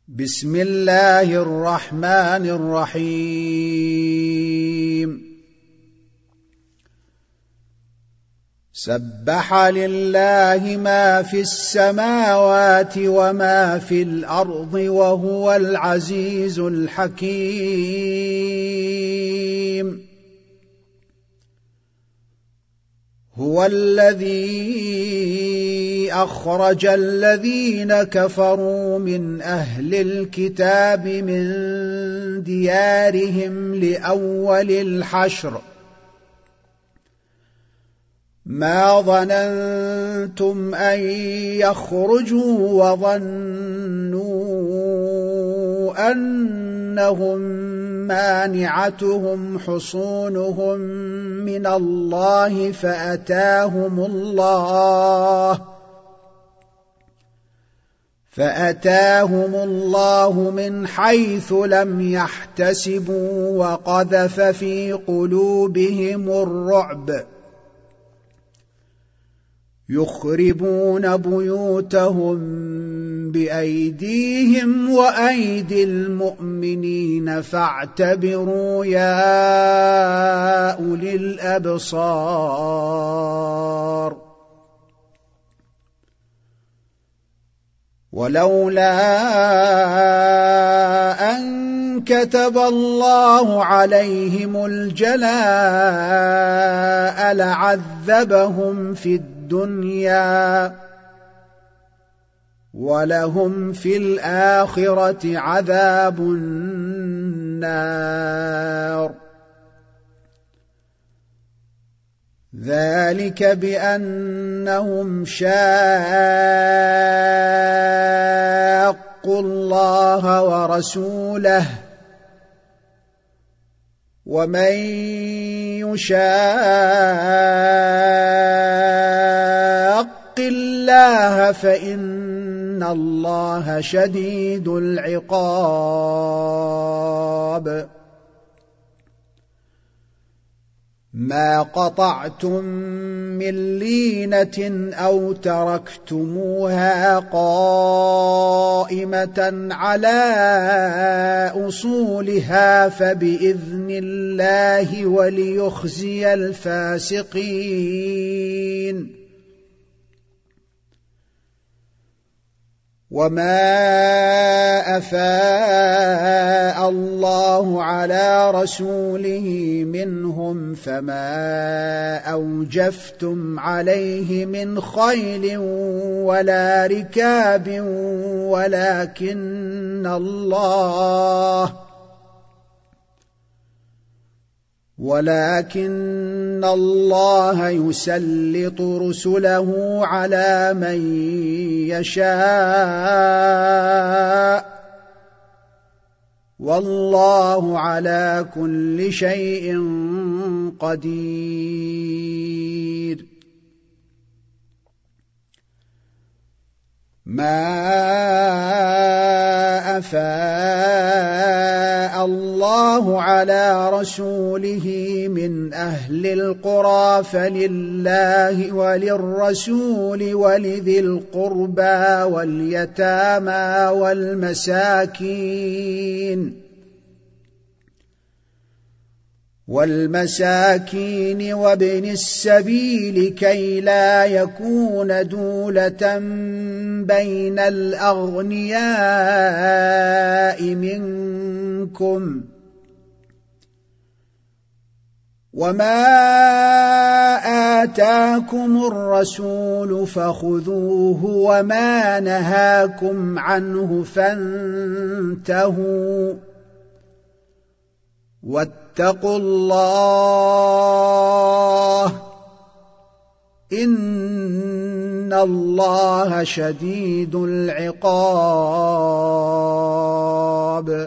بسم الله الرحمن الرحيم. سبح لله ما في السماوات وما في الأرض وهو العزيز الحكيم. هو الذي أخرج الذين كفروا من أهل الكتاب من ديارهم لأول الحشر ما ظننتم أن يخرجوا وظنوا أنهم مانعتهم حصونهم من الله فأتاهم الله من حيث لم يحتسبوا وقذف في قلوبهم الرعب يخربون بيوتهم بأيديهم وأيدي المؤمنين فاعتبروا يا أولي الأبصار. ولولا أن كتب الله عليهم الجلاء لعذبهم في الدنيا ولهم في الآخرة عذاب النار. ذلك بأنهم شاقوا الله ورسوله ومن يشاق الله فإن الله شديد العقاب. ما قطعتم من لينة أو تركتموها قائمة على أصولها فبإذن الله وليخزي الفاسقين. وما أفاء الله على رسوله منهم فما أوجفتم عليه من خيل ولا ركاب ولكن الله يسلط رسله على من يشاء والله على كل شيء قدير. ما أفاء الله على رسوله من أهل القرى فلله وللرسول ولذي القربى واليتامى والمساكين وابن السبيل كي لا يكون دولة بين الأغنياء منكم. وما آتاكم الرسول فخذوه وما نهاكم عنه فانتهوا واتقوا الله إن الله شديد العقاب.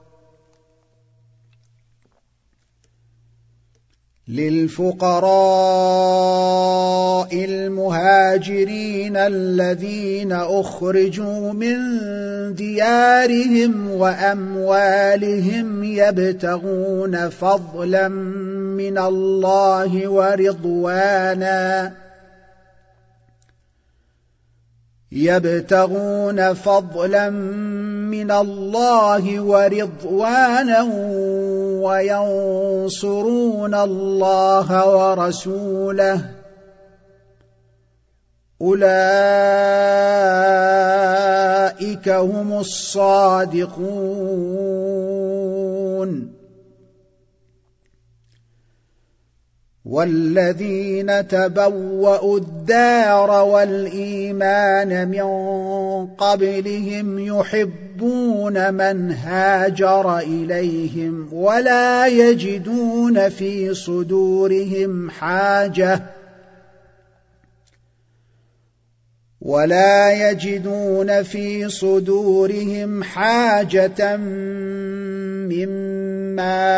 للفقراء المهاجرين الذين أخرجوا من ديارهم وأموالهم يبتغون فضلا من الله ورضوانا يبتغون فضلا من الله ورضوانا وينصرون الله ورسوله أولئك هم الصادقون والذين تبوأوا الدار والإيمان من قبلهم يحبون من هاجر إليهم ولا يجدون في صدورهم حاجة مما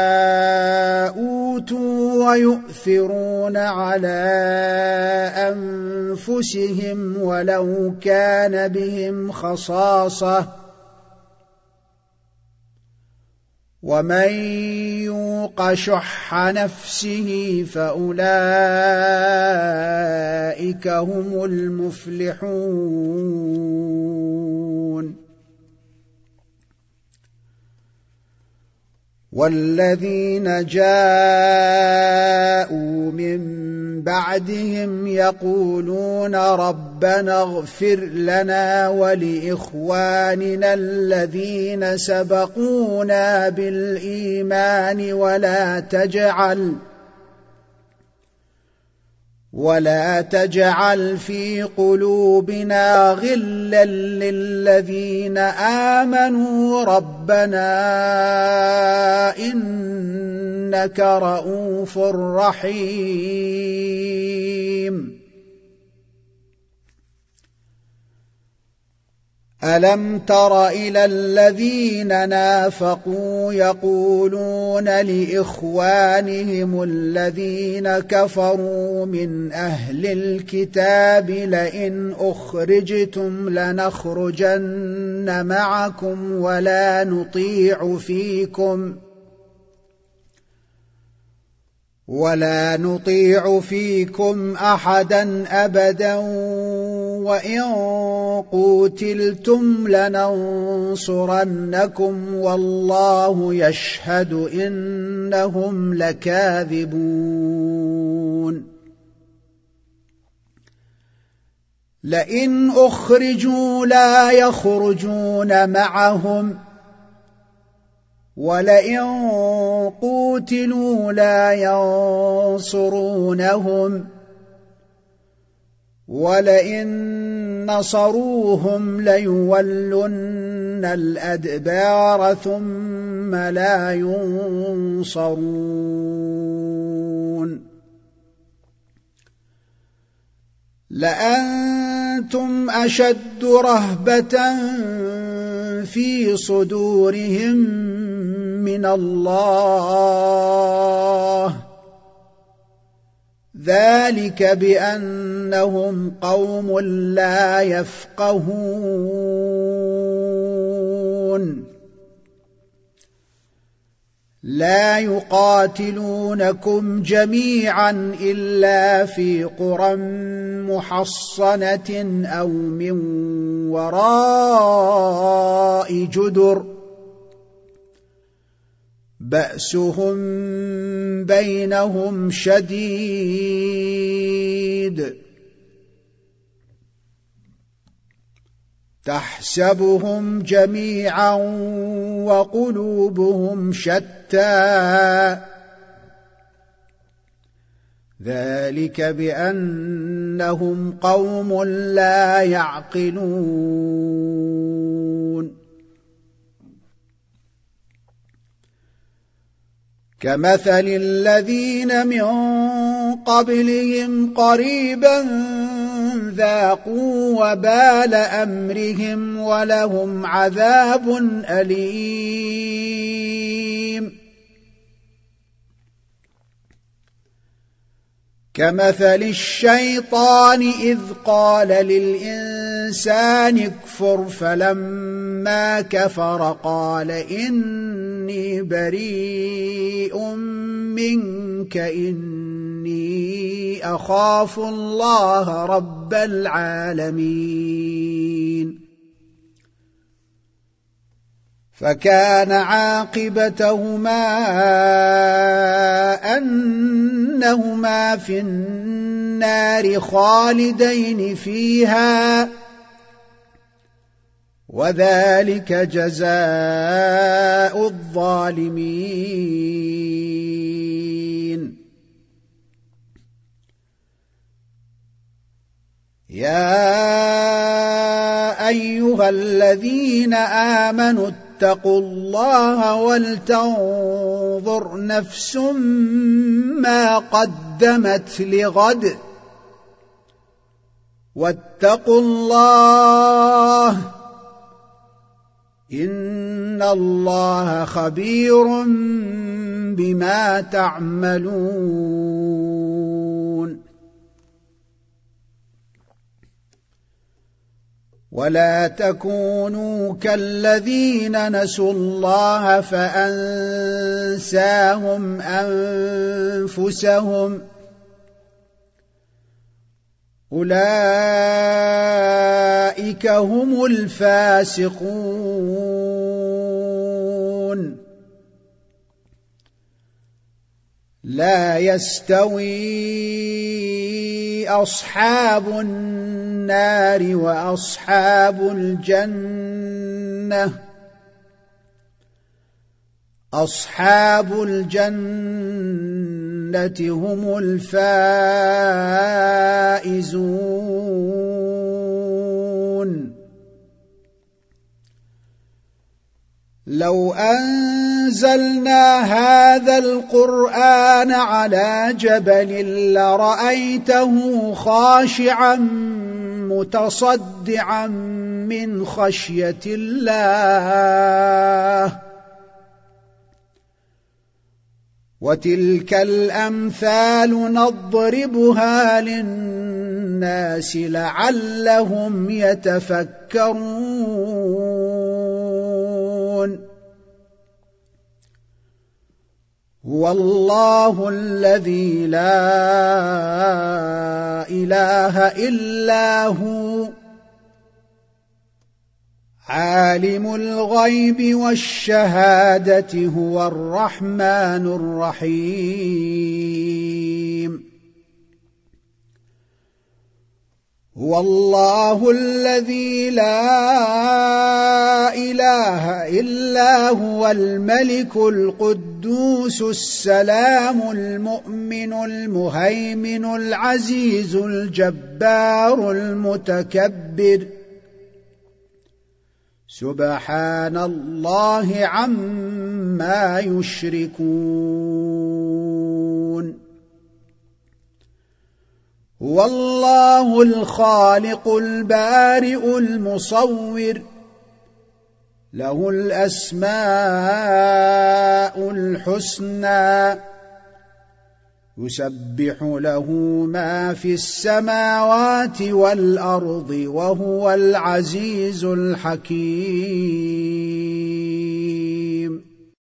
أوتوا ويؤثرون على أنفسهم ولو كان بهم خصاصة ومن يوق شح نفسه فأولئك هم المفلحون والذين جاءوا من بعدهم يقولون ربنا اغفر لنا ولإخواننا الذين سبقونا بالإيمان ولا تجعل في قلوبنا غلا للذين آمنوا ربنا إنك رؤوف رحيم ألم تر إلى الذين نافقوا يقولون لإخوانهم الذين كفروا من أهل الكتاب لئن أخرجتم لنخرجن معكم ولا نطيع فيكم أحدا أبدا وإن قوتلتم لننصرنكم والله يشهد إنهم لكاذبون لئن أخرجوا لا يخرجون معهم ولئن قوتلوا لا ينصرونهم ولئن نصروهم ليولن الأدبار ثم لا ينصرون لأنتم أشد رهبة في صدورهم من الله ذلك بأنهم قوم لا يفقهون لا يقاتلونكم جميعا إلا في قرى محصنة أو من وراء جدر بأسهم بينهم شديد تحسبهم جميعا وقلوبهم شتى ذلك بأنهم قوم لا يعقلون كمثل الذين من قبلهم قريبا ذاقوا وبال أمرهم ولهم عذاب أليم كمثل الشيطان إذ قال للإنسان اكفر فلما كفر قال إني بريء منك إني أخاف الله رب العالمين فكان عاقبتهما أنهما في النار خالدين فيها وذلك جزاء الظالمين. يا أيها الذين آمنوا اتقوا الله ولتنظر نفس ما قدمت لغد واتقوا الله إن الله خبير بما تعملون. ولا تكونوا كالذين نسوا الله فأنساهم أنفسهم أولئك هم الفاسقون. لا يستوي أصحاب النار وأصحاب الجنة أصحاب الجنة هم الفائزون. لو أنزلنا هذا القرآن على جبل لرأيته خاشعا متصدعا من خشية الله. وتلك الأمثال نضربها للناس لعلهم يتفكرون. هو الله الذي لا إله إلا هو عالم الغيب والشهادة هو الرحمن الرحيم. هو الله الذي لا إله إلا هو الملك القدوس السلام المؤمن المهيمن العزيز الجبار المتكبر سبحان الله عما يشركون. هو الله الخالق البارئ المصور له الأسماء الحسنى يسبح له ما في السماوات والأرض وهو العزيز الحكيم.